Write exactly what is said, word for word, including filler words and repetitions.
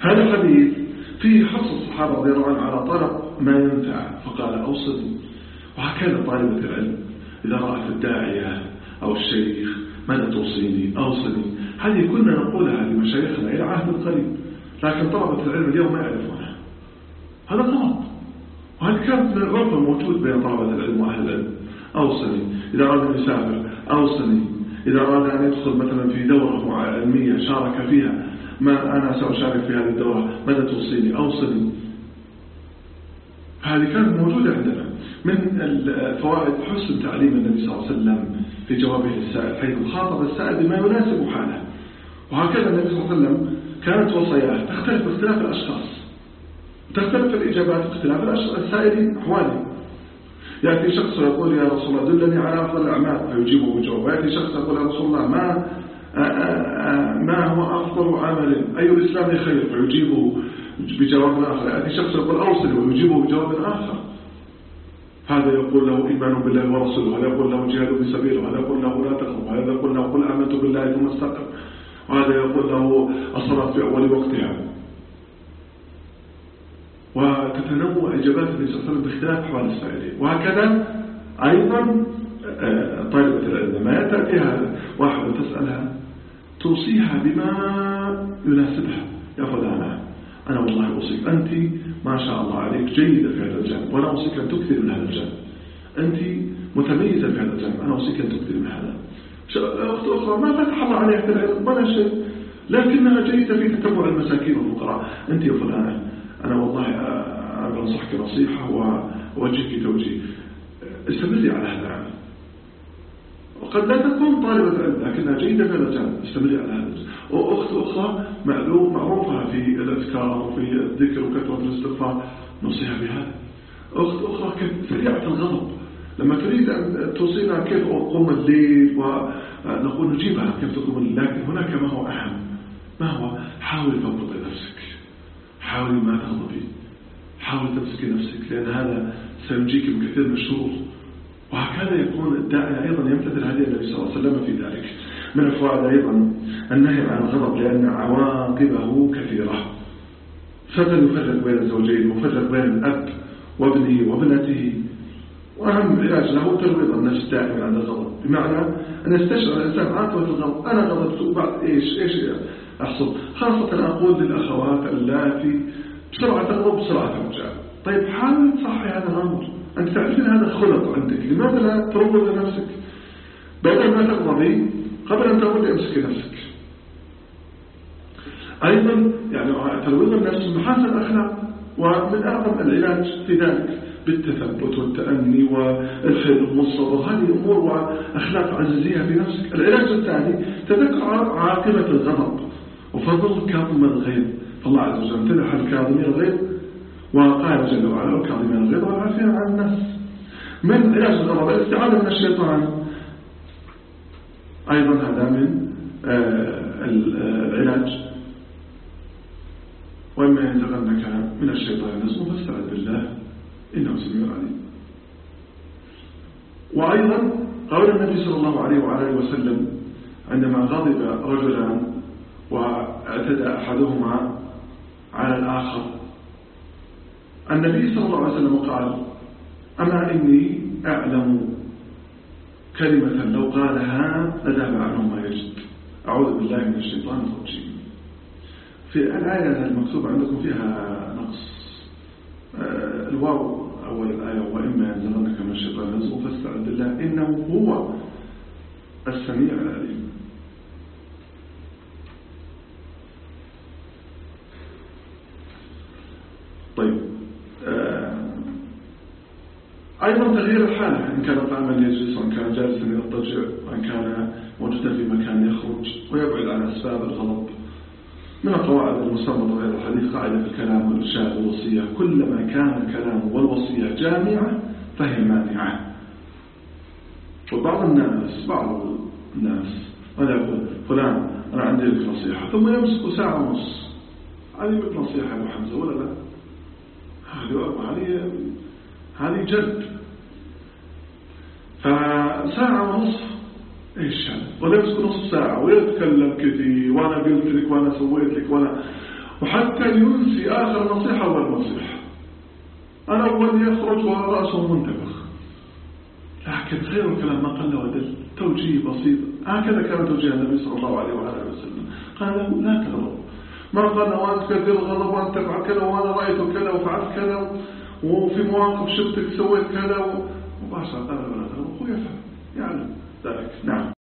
هذا الحديث فيه حرص الصحابة رضي الله عنهم على طلب ما ينفع، فقال أوصني. وهكذا طالبة العلم إذا رأت الداعية أو الشيخ ماذا توصيني أوصني، هذه كنا نقولها لمشايخنا إلى عهد قريب، لكن طلبة العلم اليوم ما يعرفونها. هذا غلط، وهذا كانت من العرف الموجود بين طلبة العلم وأهل العلم. أوصني إذا أراد أن يسافر، أوصني إذا أراد أن يدخل مثلا في دورة علمية شارك فيها، ما أنا سأشارك في هذه الدورة ماذا توصيني أوصني. هذه كانت موجودة عندنا. من الفوائد حسن تعليم النبي صلى الله عليه وسلم في جوابه للسائل، حيث خاطب السائل بما يناسب حاله. وهكذا النبي صلى الله عليه وسلم كانت وصاياه تختلف باختلاف الأشخاص، تختلف الإجابات باختلاف السائلين أحوالهم. يأتي شخص يقول يا رسول الله دلني على أفضل الأعمال فيجيبه بجواب، ويأتي شخص يقول يا رسول الله ما ما هو أفضل عمل، أي الإسلام خير، فيجيبه بجواب آخر. يأتي شخص يقول أوصل ويجيبه بجواب آخر. هذا يقول له إيمان بالله ورسوله، هذا يقول له جهاد بسبيله، هذا يقول له لا تخف، هذا يقول له قل آمنت بالله ثم استقم، وهذا يقول له الصلاة في أول وقتها. وتتنوع إجابات النبي صلى الله عليه وسلم باختلاف أحوال السائلين. وهكذا أيضا طالبة العلم لما تأتيها واحد وتسألها توصيها بما يناسبها. يا فلانة أنا والله أوصيك، أنت ما شاء الله عليك جيدة في هذا الجانب، وأنا أوصيك أن تكثر من هذا الجانب. أنت متميزة في هذا الجانب، أنا أوصيك أن تكثر من هذا. أخت أخرى ما فتح الله عليها في العلم ولا شيء، لكنها جيدة في تتبع المساكين والفقراء. أنت يا فلانة أنا والله أنصحك نصيحة ووجهك توجيه، استمري على هذا العمل. وقد لا تكون طالبة علم لكنها جيدة في هذا الجانب، استمري على هذا. وأخت أخرى معلوم معروفة في الأذكار وفي الذكر وكثرة الاستغفار، نوصيها بهذا. أخت أخرى سريعة الغضب، لما تريد أن توصينا كيف أقوم الليل ونقول نجيبها كيف تقوم الليل، لكن هناك ما هو أهم، ما هو حاول تضبط نفسك، حاولي ما تغضبي، حاول تمسكي نفسك، لأن هذا سينجيك من كثير من الشرور. وهكذا يكون الداعي أيضا يمتثل هدي النبي صلى الله عليه وسلم في ذلك. من الفوائد أيضا النهي عن الغضب، لأن عواقبه كثيرة. فمن يفرق بين الزوجين ويفرق بين الأب وابنه وابنته. وأهم علاج له ترويض النفس دائما عند الغضب، بمعنى أن يستشعر الإنسان عاطفة الغضب. أنا غضبت وبعد إيش إيش أحصل. خاصة أقول للأخوات اللاتي بسرعة تغضب بسرعة ترجع. طيب حاول تصحي هذا الأمر، أنت تعرفين هذا خلق عندك، لماذا لا تروض لنفسك؟ بدل ما تغضبي قبل أن تقول امسكي نفسك. أيضا يعني ترويض النفس من محاسن الأخلاق، ومن أعظم العلاج في ذلك بالتثبت والتأني والحلم والصبر. هذه أمور وأخلاق عزيزيها في نفسك. العلاج الثاني تذكر عاقبة الغضب وفضل كاظم الغيظ. فالله عز وجل امتدح الكاظمين الغيظ وقال جل وعلا والكاظمين الغيظ والعافين عن الناس. من علاج الغضب الاستعاذة من الشيطان، أيضا هذا من العلاج. وإما ينزغنك من الشيطان نزغ فاستعذ بالله إنه سميع عليم. وأيضا قول النبي صلى الله عليه وعلى وسلم عندما غضب رجلان واعتدى أحدهما على الآخر، النبي صلى الله عليه وسلم قال أما إني أعلم كلمة لو قالها لذهب عنه ما يجد. أعوذ بالله من الشيطان الرجيم. في الآية المكتوبة عندكم فيها نقص، الواو أول الآية وإما ينزغنك من الشيطان نزغ فاستعذ بالله إنه هو السميع العليم. طيب أيضا تغيير الحالة، إن كان قائما يجلس وإن كان جالسا يضطجع وإن كان موجودا في مكان يخرج، ويبعد عن أسباب الغضب. من القواعد المستمرة في هذا الحديث قاعدة في الكلام والإرشاد والوصية، كلما كان الكلام والوصية جامعة فهي مانعة. وبعض الناس بعض الناس ماذا يقول فلان أنا عندي لك نصيحة، ثم يمسك ساعة ونص. هذه مثل نصيحة أبو حمزة ولا لا؟ هذه هذه جد. فساعة ونصف إيش هذا؟ ولا يمسك نصف ساعة ويتكلم كثير، وأنا قلت لك وأنا سويت لك وأنا وحتى ينسي آخر نصيحة والنصيحة. أنا أول يخرج ورأسه منتفخ، لكن خير الكلام ما قل ودل، توجيه بسيط. هكذا كان توجيه النبي صلى الله عليه وآله وسلم، قال له لا تغضب، ما قال وأنت كثير الغضب وأنت تفعل كذا وأنا رأيت كذا وفعلت كذا وفي مواقف شفتك سويت كذا وباشا قال لا تغضب، هو يفعل يعلم ذلك. نعم.